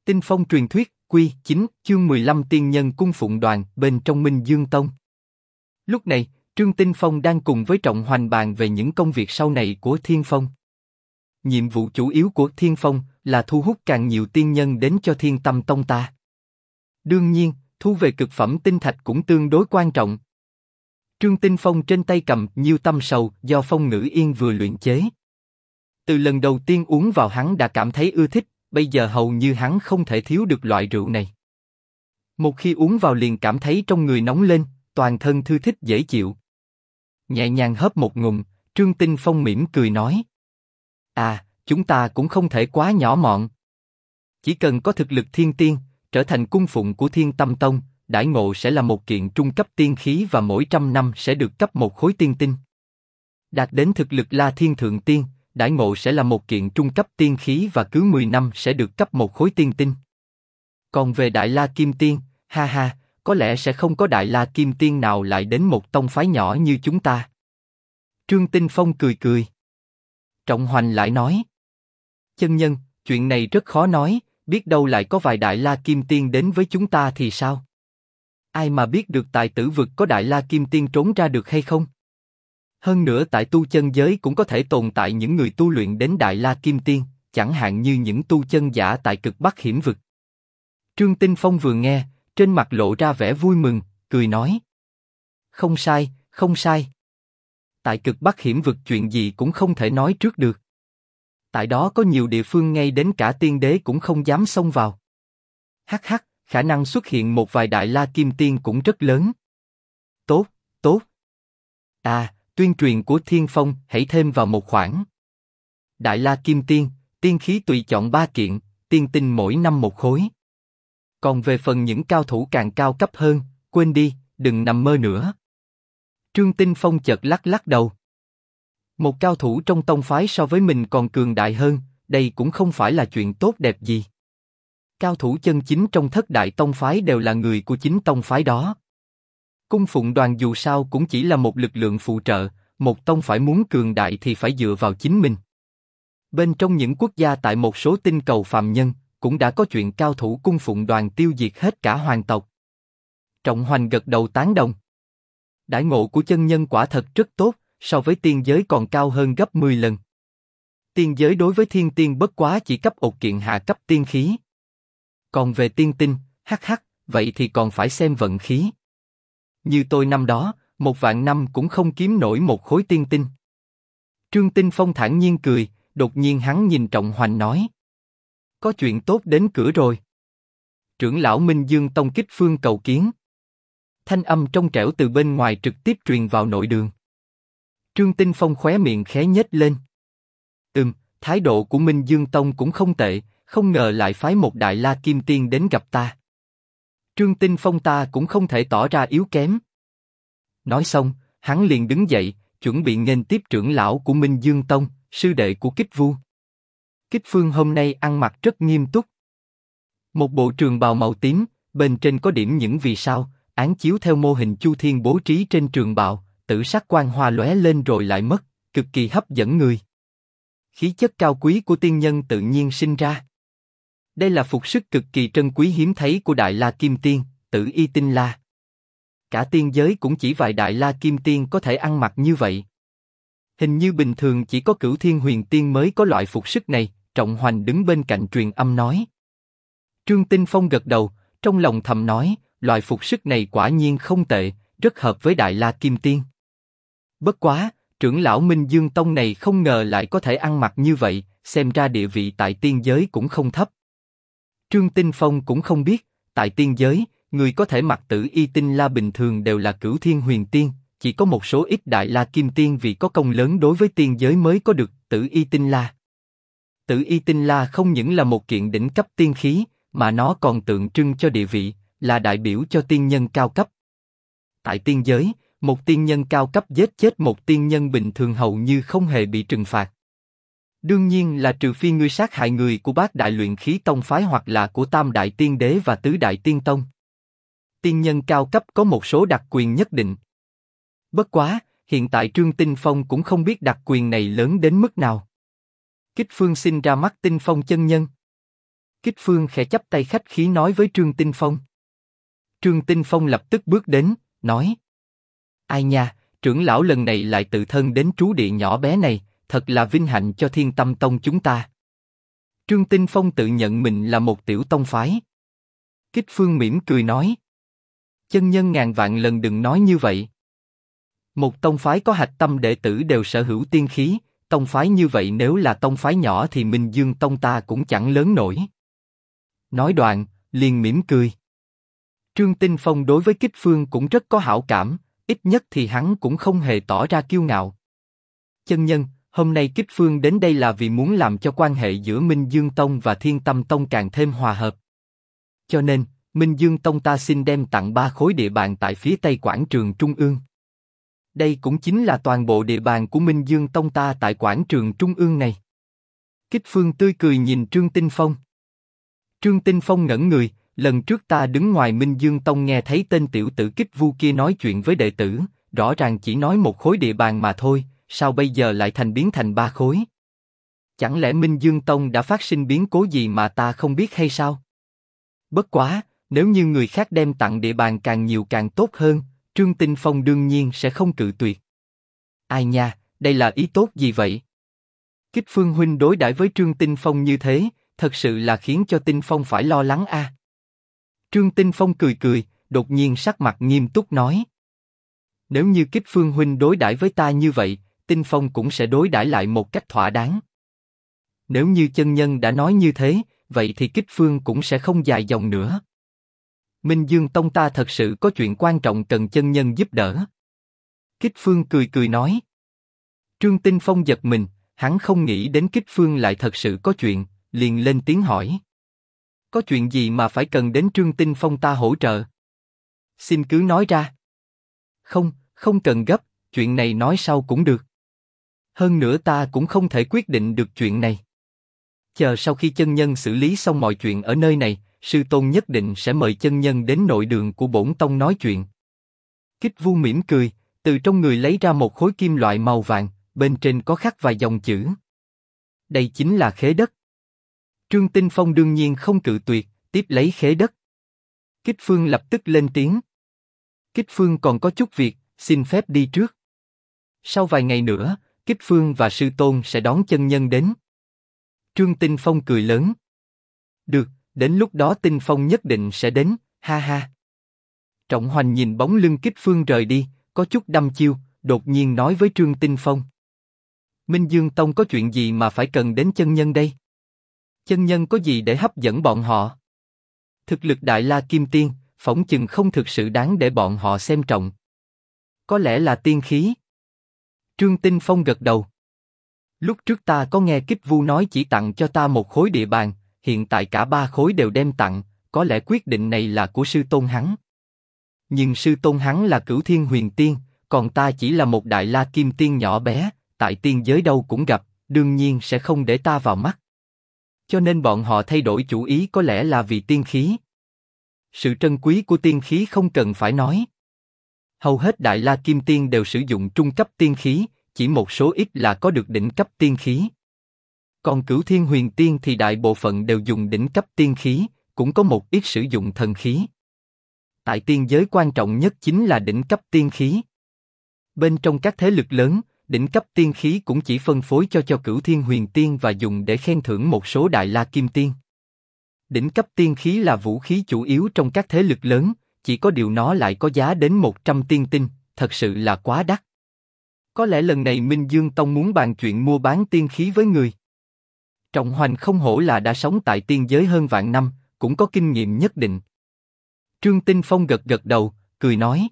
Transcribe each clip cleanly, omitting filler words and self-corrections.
Tinh Phong truyền thuyết, Quy 9, chương 15 Tiên nhân cung phụng đoàn bên trong Minh Dương Tông. Lúc này, Trương Tinh Phong đang cùng với Trọng Hoành bàn về những công việc sau này của Thiên Phong. Nhiệm vụ chủ yếu của Thiên Phong là thu hút càng nhiều tiên nhân đến cho Thiên Tâm Tông ta. Đương nhiên, thu về cực phẩm tinh thạch cũng tương đối quan trọng. Trương Tinh Phong trên tay cầm nhiều tâm sầu do Phong Ngữ Yên vừa luyện chế. Từ lần đầu tiên uống vào hắn đã cảm thấy ưa thích, bây giờ hầu như hắn không thể thiếu được loại rượu này. Một khi uống vào liền cảm thấy trong người nóng lên, toàn thân thư thích dễ chịu. Nhẹ nhàng hớp một ngụm, Trương Tinh Phong mỉm cười nói: chúng ta cũng không thể quá nhỏ mọn. Chỉ cần có thực lực thiên tiên, trở thành cung phụng của Thiên Tâm Tông, đãi ngộ sẽ là một kiện trung cấp tiên khí và mỗi 100 năm sẽ được cấp một khối tiên tinh. Đạt đến thực lực La Thiên Thượng Tiên, đãi ngộ sẽ là một kiện trung cấp tiên khí và cứ 10 năm sẽ được cấp một khối tiên tinh. Còn về Đại La Kim Tiên, có lẽ sẽ không có Đại La Kim Tiên nào lại đến một tông phái nhỏ như chúng ta. Trương Tinh Phong cười cười. Trọng Hoành lại nói: Chân nhân, chuyện này rất khó nói, biết đâu lại có vài Đại La Kim Tiên đến với chúng ta thì sao? Ai mà biết được tại Tử Vực có Đại La Kim Tiên trốn ra được hay không? Hơn nữa tại tu chân giới cũng có thể tồn tại những người tu luyện đến Đại La Kim Tiên, chẳng hạn như những tu chân giả tại Cực Bắc Hiểm Vực. Trương Tinh Phong vừa nghe, trên mặt lộ ra vẻ vui mừng, cười nói: Không sai, không sai. Tại Cực Bắc Hiểm Vực chuyện gì cũng không thể nói trước được. Tại đó có nhiều địa phương ngay đến cả tiên đế cũng không dám xông vào. Khả năng xuất hiện một vài Đại La Kim Tiên cũng rất lớn. Tốt, tốt. Tuyên truyền của Thiên Phong hãy thêm vào một khoản. Đại La Kim Tiên, tiên khí tùy chọn 3 kiện, tiên tinh mỗi năm một khối. Còn về phần những cao thủ càng cao cấp hơn, quên đi, đừng nằm mơ nữa. Trương Tinh Phong chợt lắc đầu. Một cao thủ trong tông phái so với mình còn cường đại hơn, đây cũng không phải là chuyện tốt đẹp gì. Cao thủ chân chính trong thất đại tông phái đều là người của chính tông phái đó. Cung phụng đoàn dù sao cũng chỉ là một lực lượng phụ trợ, một tông phái muốn cường đại thì phải dựa vào chính mình. Bên trong những quốc gia tại một số tinh cầu phàm nhân, cũng đã có chuyện cao thủ cung phụng đoàn tiêu diệt hết cả hoàng tộc. Trọng Hoành gật đầu tán đồng. Đãi ngộ của chân nhân quả thật rất tốt, so với tiên giới còn cao hơn gấp 10 lần. Tiên giới đối với thiên tiên bất quá chỉ cấp một kiện hạ cấp tiên khí. Còn về tiên tinh, vậy thì còn phải xem vận khí. Như tôi năm đó, 1.000 năm cũng không kiếm nổi một khối tiên tinh. Trương Tinh Phong thản nhiên cười, đột nhiên hắn nhìn Trọng Hoành nói: Có chuyện tốt đến cửa rồi. Trưởng lão Minh Dương Tông Kích Phương cầu kiến. Thanh âm trong trẻo từ bên ngoài trực tiếp truyền vào nội đường. Trương Tinh Phong khóe miệng khẽ nhếch lên. Thái độ của Minh Dương Tông cũng không tệ, không ngờ lại phái một Đại La Kim Tiên đến gặp ta. Trương Tinh Phong ta cũng không thể tỏ ra yếu kém. Nói xong, hắn liền đứng dậy, chuẩn bị nghênh tiếp trưởng lão của Minh Dương Tông, sư đệ của Kích Vu. Kích Phương hôm nay ăn mặc rất nghiêm túc. Một bộ trường bào màu tím, bên trên có điểm những vì sao, án chiếu theo mô hình Chu Thiên bố trí trên trường bào, tử sắc quang hoa lóe lên rồi lại mất, cực kỳ hấp dẫn người. Khí chất cao quý của tiên nhân tự nhiên sinh ra. Đây là phục sức cực kỳ trân quý hiếm thấy của Đại La Kim Tiên, Tử Y Tinh La. Cả tiên giới cũng chỉ vài Đại La Kim Tiên có thể ăn mặc như vậy. Hình như bình thường chỉ có Cửu Thiên Huyền Tiên mới có loại phục sức này. Trọng Hoành đứng bên cạnh truyền âm nói. Trương Tinh Phong gật đầu, trong lòng thầm nói, loại phục sức này quả nhiên không tệ, rất hợp với Đại La Kim Tiên. Bất quá, trưởng lão Minh Dương Tông này không ngờ lại có thể ăn mặc như vậy, xem ra địa vị tại tiên giới cũng không thấp. Trương Tinh Phong cũng không biết, tại tiên giới, người có thể mặc Tử Y Tinh La bình thường đều là Cửu Thiên Huyền Tiên, chỉ có một số ít Đại La Kim Tiên vì có công lớn đối với tiên giới mới có được Tử Y Tinh La. Tử Y Tinh La không những là một kiện đỉnh cấp tiên khí, mà nó còn tượng trưng cho địa vị, là đại biểu cho tiên nhân cao cấp. Tại tiên giới, một tiên nhân cao cấp giết chết một tiên nhân bình thường hầu như không hề bị trừng phạt. Đương nhiên là trừ phi ngươi sát hại người của Bát Đại Luyện Khí Tông phái hoặc là của Tam Đại Tiên Đế và Tứ Đại Tiên Tông. Tiên nhân cao cấp có một số đặc quyền nhất định. Bất quá, hiện tại Trương Tinh Phong cũng không biết đặc quyền này lớn đến mức nào. Kích Phương xin ra mắt Tinh Phong chân nhân. Kích Phương khẽ chắp tay khách khí nói với Trương Tinh Phong. Trương Tinh Phong lập tức bước đến, nói: Ai nha, trưởng lão lần này lại tự thân đến trú địa nhỏ bé này, thật là vinh hạnh cho Thiên Tâm Tông chúng ta. Trương Tinh Phong tự nhận mình là một tiểu tông phái. Kích Phương mỉm cười nói: Chân nhân ngàn vạn lần đừng nói như vậy. Một tông phái có hạch tâm đệ tử đều sở hữu tiên khí, tông phái như vậy nếu là tông phái nhỏ thì Minh Dương Tông ta cũng chẳng lớn nổi. Nói đoạn, liền mỉm cười. Trương Tinh Phong đối với Kích Phương cũng rất có hảo cảm, ít nhất thì hắn cũng không hề tỏ ra kiêu ngạo. Chân nhân, hôm nay Kích Phương đến đây là vì muốn làm cho quan hệ giữa Minh Dương Tông và Thiên Tâm Tông càng thêm hòa hợp. Cho nên, Minh Dương Tông ta xin đem tặng 3 khối địa bàn tại phía tây quảng trường Trung ương. Đây cũng chính là toàn bộ địa bàn của Minh Dương Tông ta tại quảng trường Trung ương này. Kích Phương tươi cười nhìn Trương Tinh Phong. Trương Tinh Phong ngẩn người, lần trước ta đứng ngoài Minh Dương Tông nghe thấy tên tiểu tử Kích Vu kia nói chuyện với đệ tử, rõ ràng chỉ nói 1 khối địa bàn mà thôi, sao bây giờ lại biến thành 3 khối? Chẳng lẽ Minh Dương Tông đã phát sinh biến cố gì mà ta không biết hay sao? Bất quá, nếu như người khác đem tặng địa bàn càng nhiều càng tốt hơn, Trương Tinh Phong đương nhiên sẽ không cự tuyệt. Ai nha, đây là ý tốt gì vậy? Kích Phương huynh đối đãi với Trương Tinh Phong như thế, thật sự là khiến cho Tinh Phong phải lo lắng a. Trương Tinh Phong cười cười, đột nhiên sắc mặt nghiêm túc nói: Nếu như Kích Phương huynh đối đãi với ta như vậy, Tinh Phong cũng sẽ đối đãi lại một cách thỏa đáng. Nếu như chân nhân đã nói như thế, vậy thì Kích Phương cũng sẽ không dài dòng nữa. Minh Dương Tông ta thật sự có chuyện quan trọng cần chân nhân giúp đỡ. Kích Phương cười cười nói. Trương Tinh Phong giật mình, hắn không nghĩ đến Kích Phương lại thật sự có chuyện, liền lên tiếng hỏi. Có chuyện gì mà phải cần đến Trương Tinh Phong ta hỗ trợ? Xin cứ nói ra. Không, không cần gấp, chuyện này nói sau cũng được. Hơn nữa ta cũng không thể quyết định được chuyện này. Chờ sau khi chân nhân xử lý xong mọi chuyện ở nơi này, sư tôn nhất định sẽ mời chân nhân đến nội đường của bổn tông nói chuyện. Kích Vu mỉm cười, từ trong người lấy ra một khối kim loại màu vàng, bên trên có khắc vài dòng chữ. Đây chính là khế đất. Trương Tinh Phong đương nhiên không cự tuyệt, tiếp lấy khế đất. Kích Phương lập tức lên tiếng. Kích Phương còn có chút việc, xin phép đi trước. Sau vài ngày nữa, Kích Phương và sư tôn sẽ đón chân nhân đến. Trương Tinh Phong cười lớn. Được, đến lúc đó Tinh Phong nhất định sẽ đến, ha ha. Trọng Hoành nhìn bóng lưng Kích Phương rời đi, có chút đăm chiêu, đột nhiên nói với Trương Tinh Phong. Minh Dương Tông có chuyện gì mà phải cần đến chân nhân đây? Chân nhân có gì để hấp dẫn bọn họ? Thực lực Đại La Kim Tiên, phỏng chừng không thực sự đáng để bọn họ xem trọng. Có lẽ là tiên khí. Trương Tinh Phong gật đầu. Lúc trước ta có nghe Kích Vu nói chỉ tặng cho ta một khối địa bàn, hiện tại cả 3 khối đều đem tặng, có lẽ quyết định này là của sư tôn hắn. Nhưng sư tôn hắn là Cửu Thiên Huyền Tiên, còn ta chỉ là một Đại La Kim Tiên nhỏ bé, tại tiên giới đâu cũng gặp, đương nhiên sẽ không để ta vào mắt. Cho nên bọn họ thay đổi chủ ý có lẽ là vì tiên khí. Sự trân quý của tiên khí không cần phải nói. Hầu hết Đại La Kim Tiên đều sử dụng trung cấp tiên khí, chỉ một số ít là có được đỉnh cấp tiên khí. Còn Cửu Thiên Huyền Tiên thì đại bộ phận đều dùng đỉnh cấp tiên khí, cũng có một ít sử dụng thần khí. Tại tiên giới quan trọng nhất chính là đỉnh cấp tiên khí. Bên trong các thế lực lớn, đỉnh cấp tiên khí cũng chỉ phân phối cho Cửu Thiên Huyền Tiên và dùng để khen thưởng một số Đại La Kim Tiên. Đỉnh cấp tiên khí là vũ khí chủ yếu trong các thế lực lớn, chỉ có điều nó lại có giá đến 100 tiên tinh, thật sự là quá đắt. Có lẽ lần này Minh Dương Tông muốn bàn chuyện mua bán tiên khí với người. Trọng Hoành không hổ là đã sống tại tiên giới hơn vạn năm, cũng có kinh nghiệm nhất định. Trương Tinh Phong gật gật đầu, cười nói.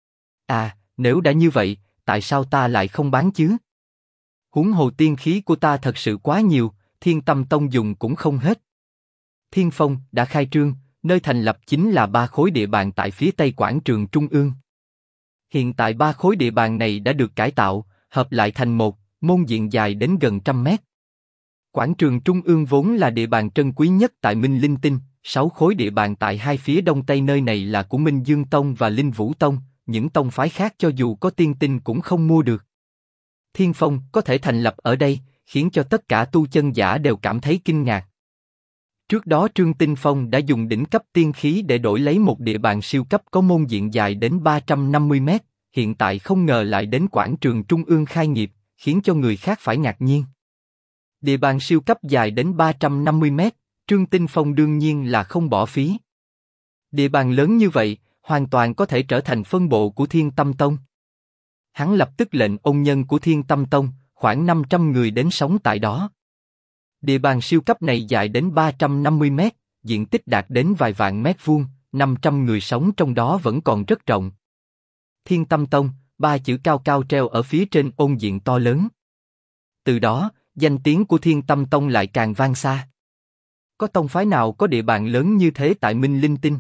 À, nếu đã như vậy, tại sao ta lại không bán chứ? Huống hồ tiên khí của ta thật sự quá nhiều, Thiên Tâm Tông dùng cũng không hết. Thiên Phong đã khai trương, nơi thành lập chính là 3 khối địa bàn tại phía tây quảng trường Trung ương. Hiện tại 3 khối địa bàn này đã được cải tạo, hợp lại thành một, môn diện dài đến gần 100 mét. Quảng trường Trung ương vốn là địa bàn trân quý nhất tại Minh Linh Tinh, 6 khối địa bàn tại hai phía đông tây nơi này là của Minh Dương Tông và Linh Vũ Tông, những tông phái khác cho dù có tiên tinh cũng không mua được. Thiên Phong có thể thành lập ở đây, khiến cho tất cả tu chân giả đều cảm thấy kinh ngạc. Trước đó Trương Tinh Phong đã dùng đỉnh cấp tiên khí để đổi lấy một địa bàn siêu cấp có môn diện dài đến 350 mét, hiện tại không ngờ lại đến quảng trường trung ương khai nghiệp, khiến cho người khác phải ngạc nhiên. Địa bàn siêu cấp dài đến 350 mét, Trương Tinh Phong đương nhiên là không bỏ phí. Địa bàn lớn như vậy, hoàn toàn có thể trở thành phân bộ của Thiên Tâm Tông. Hắn lập tức lệnh ôn nhân của Thiên Tâm Tông, khoảng 500 người đến sống tại đó. Địa bàn siêu cấp này dài đến 350 mét, diện tích đạt đến vài vạn mét vuông, 500 người sống trong đó vẫn còn rất rộng. Thiên Tâm Tông, 3 chữ cao cao treo ở phía trên ôn diện to lớn. Từ đó, danh tiếng của Thiên Tâm Tông lại càng vang xa. Có tông phái nào có địa bàn lớn như thế tại Minh Linh Tinh?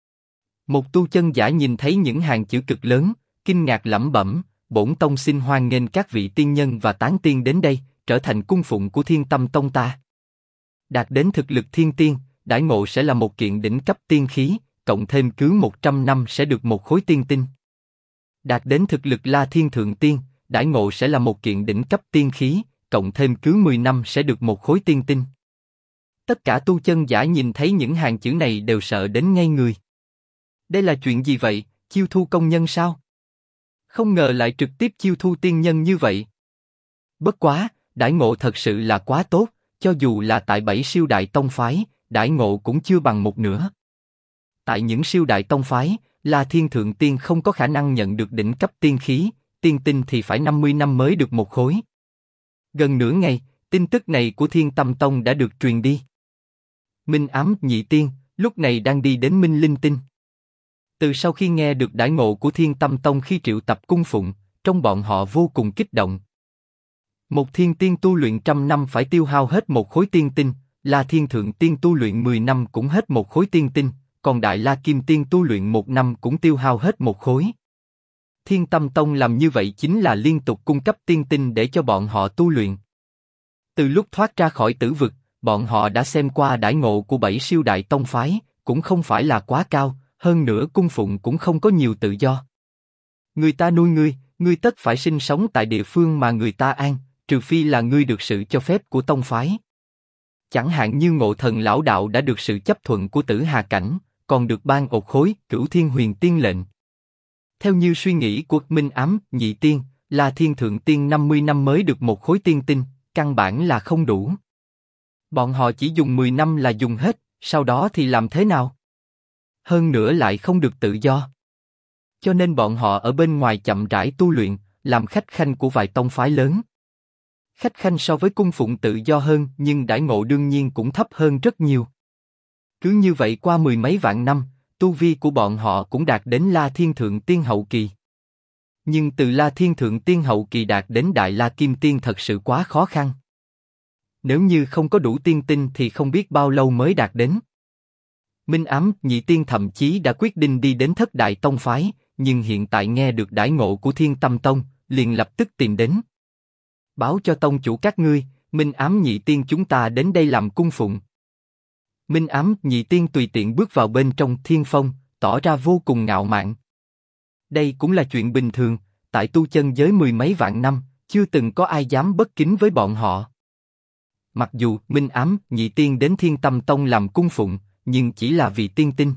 Một tu chân giả nhìn thấy những hàng chữ cực lớn, kinh ngạc lẩm bẩm, bổn tông xin hoan nghênh các vị tiên nhân và tán tiên đến đây, trở thành cung phụng của Thiên Tâm Tông ta. Đạt đến thực lực thiên tiên, đãi ngộ sẽ là một kiện đỉnh cấp tiên khí, cộng thêm cứ 100 năm sẽ được một khối tiên tinh. Đạt đến thực lực La Thiên Thượng Tiên, đãi ngộ sẽ là một kiện đỉnh cấp tiên khí, cộng thêm cứ 10 năm sẽ được một khối tiên tinh. Tất cả tu chân giả nhìn thấy những hàng chữ này đều sợ đến ngây người. Đây là chuyện gì vậy, chiêu thu công nhân sao? Không ngờ lại trực tiếp chiêu thu tiên nhân như vậy. Bất quá, đãi ngộ thật sự là quá tốt, cho dù là tại 7 siêu đại tông phái, đãi ngộ cũng chưa bằng một nửa. Tại những siêu đại tông phái, La Thiên Thượng Tiên không có khả năng nhận được đỉnh cấp tiên khí, tiên tinh thì phải 50 năm mới được một khối. Gần nửa ngày, tin tức này của Thiên Tâm Tông đã được truyền đi. Minh Ám Nhị Tiên lúc này đang đi đến Minh Linh Tinh. Từ sau khi nghe được đãi ngộ của Thiên Tâm Tông khi triệu tập cung phụng, trong bọn họ vô cùng kích động. Một thiên tiên tu luyện 100 năm phải tiêu hao hết một khối tiên tinh, La Thiên Thượng Tiên tu luyện 10 năm cũng hết một khối tiên tinh, còn Đại La Kim Tiên tu luyện 1 năm cũng tiêu hao hết một khối. Thiên Tâm Tông làm như vậy chính là liên tục cung cấp tiên tinh để cho bọn họ tu luyện. Từ lúc thoát ra khỏi tử vực, bọn họ đã xem qua đãi ngộ của 7 siêu đại tông phái, cũng không phải là quá cao, hơn nữa cung phụng cũng không có nhiều tự do. Người ta nuôi ngươi tất phải sinh sống tại địa phương mà người ta an, trừ phi là ngươi được sự cho phép của tông phái. Chẳng hạn như Ngộ Thần lão đạo đã được sự chấp thuận của Tử Hà Cảnh, còn được ban một khối Cửu Thiên Huyền Tiên lệnh. Theo như suy nghĩ của Minh Ám Nhị Tiên, La Thiên Thượng Tiên 50 năm mới được một khối tiên tinh, căn bản là không đủ. Bọn họ chỉ dùng 10 năm là dùng hết, sau đó thì làm thế nào? Hơn nữa lại không được tự do. Cho nên bọn họ ở bên ngoài chậm rãi tu luyện, làm khách khanh của vài tông phái lớn. Khách khanh so với cung phụng tự do hơn, nhưng đãi ngộ đương nhiên cũng thấp hơn rất nhiều. Cứ như vậy qua 10 mấy vạn năm, tu vi của bọn họ cũng đạt đến La Thiên Thượng Tiên hậu kỳ. Nhưng từ La Thiên Thượng Tiên hậu kỳ đạt đến Đại La Kim Tiên thật sự quá khó khăn. Nếu như không có đủ tiên tinh thì không biết bao lâu mới đạt đến. Minh Ám Nhị Tiên thậm chí đã quyết định đi đến Thất Đại Tông phái, nhưng hiện tại nghe được đãi ngộ của Thiên Tâm Tông, liền lập tức tìm đến. Báo cho tông chủ các ngươi, Minh Ám Nhị Tiên chúng ta đến đây làm cung phụng. Minh Ám Nhị Tiên tùy tiện bước vào bên trong Thiên Phong, tỏ ra vô cùng ngạo mạn. Đây cũng là chuyện bình thường, tại tu chân giới 10 mấy vạn năm, chưa từng có ai dám bất kính với bọn họ. Mặc dù Minh Ám Nhị Tiên đến Thiên Tâm Tông làm cung phụng, nhưng chỉ là vì tiên tinh.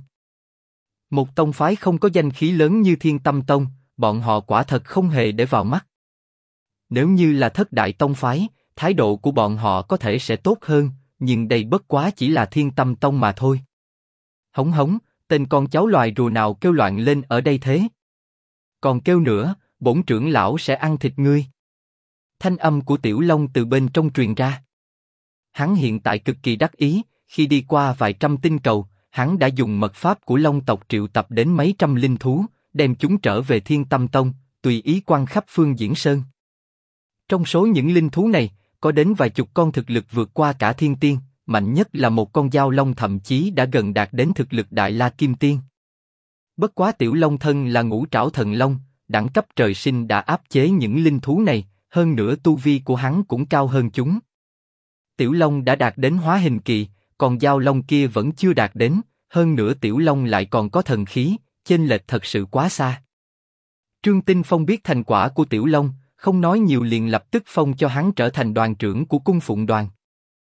Một tông phái không có danh khí lớn như Thiên Tâm Tông, bọn họ quả thật không hề để vào mắt. Nếu như là Thất Đại Tông phái, thái độ của bọn họ có thể sẽ tốt hơn, nhưng đây bất quá chỉ là Thiên Tâm Tông mà thôi. Hống hống, tên con cháu loài rùa nào kêu loạn lên ở đây thế? Còn kêu nữa, bổn trưởng lão sẽ ăn thịt ngươi. Thanh âm của Tiểu Long từ bên trong truyền ra. Hắn hiện tại cực kỳ đắc ý, khi đi qua vài trăm tinh cầu, hắn đã dùng mật pháp của Long tộc triệu tập đến mấy trăm linh thú, đem chúng trở về Thiên Tâm Tông, tùy ý quăng khắp phương Diễn Sơn. Trong số những linh thú này, có đến vài chục con thực lực vượt qua cả thiên tiên, mạnh nhất là một con dao long thậm chí đã gần đạt đến thực lực Đại La Kim Tiên. Bất quá Tiểu Long thân là ngũ trảo thần long, đẳng cấp trời sinh đã áp chế những linh thú này, hơn nữa tu vi của hắn cũng cao hơn chúng. Tiểu Long đã đạt đến hóa hình kỳ, còn dao long kia vẫn chưa đạt đến, hơn nữa Tiểu Long lại còn có thần khí, chênh lệch thật sự quá xa. Trương Tinh Phong biết thành quả của Tiểu Long, không nói nhiều liền lập tức phong cho hắn trở thành đoàn trưởng của cung phụng đoàn.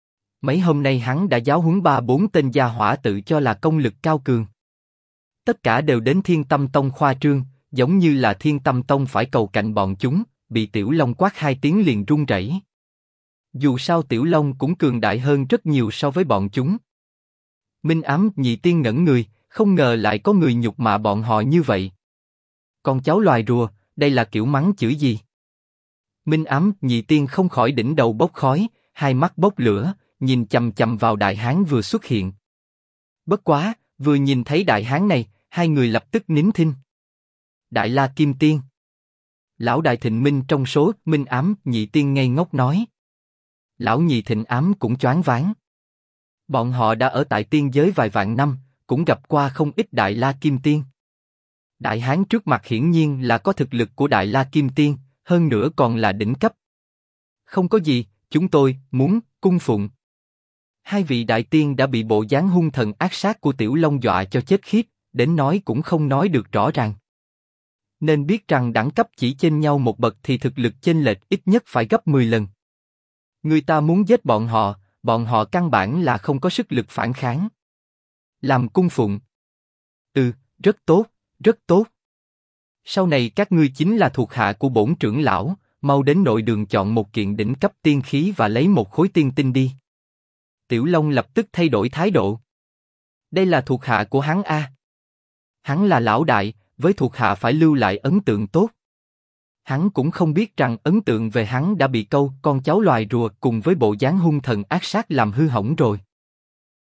Mấy hôm nay hắn đã giáo huấn 3-4 tên gia hỏa tự cho là công lực cao cường. Tất cả đều đến Thiên Tâm Tông khoa trương, giống như là Thiên Tâm Tông phải cầu cạnh bọn chúng, bị Tiểu Long quát 2 tiếng liền run rẩy. Dù sao Tiểu Long cũng cường đại hơn rất nhiều so với bọn chúng. Minh Ám Nhị Tiên ngẩn người, không ngờ lại có người nhục mạ bọn họ như vậy. Con cháu loài rùa, đây là kiểu mắng chửi gì? Minh Ám Nhị Tiên không khỏi đỉnh đầu bốc khói, hai mắt bốc lửa, nhìn chằm chằm vào đại hán vừa xuất hiện. Bất quá, vừa nhìn thấy đại hán này, hai người lập tức nín thinh. Đại La Kim Tiên. Lão Đại Thịnh Minh trong số Minh Ám Nhị Tiên ngây ngốc nói. Lão Nhị Thịnh Ám cũng choáng váng. Bọn họ đã ở tại tiên giới vài vạn năm, cũng gặp qua không ít Đại La Kim Tiên. Đại hán trước mặt hiển nhiên là có thực lực của Đại La Kim Tiên, hơn nữa còn là đỉnh cấp. Không có gì, chúng tôi muốn cung phụng. Hai vị đại tiên đã bị bộ dáng hung thần ác sát của Tiểu Long dọa cho chết khiếp, đến nói cũng không nói được rõ ràng. Nên biết rằng đẳng cấp chỉ chênh nhau một bậc thì thực lực chênh lệch ít nhất phải gấp 10 lần. Người ta muốn giết bọn họ căn bản là không có sức lực phản kháng. Làm cung phụng. Rất tốt, rất tốt. Sau này các ngươi chính là thuộc hạ của bổn trưởng lão, mau đến nội đường chọn một kiện đỉnh cấp tiên khí và lấy một khối tiên tinh đi. Tiểu Long lập tức thay đổi thái độ. Đây là thuộc hạ của hắn a. Hắn là lão đại, với thuộc hạ phải lưu lại ấn tượng tốt. Hắn cũng không biết rằng ấn tượng về hắn đã bị câu con cháu loài rùa cùng với bộ dáng hung thần ác sát làm hư hỏng rồi.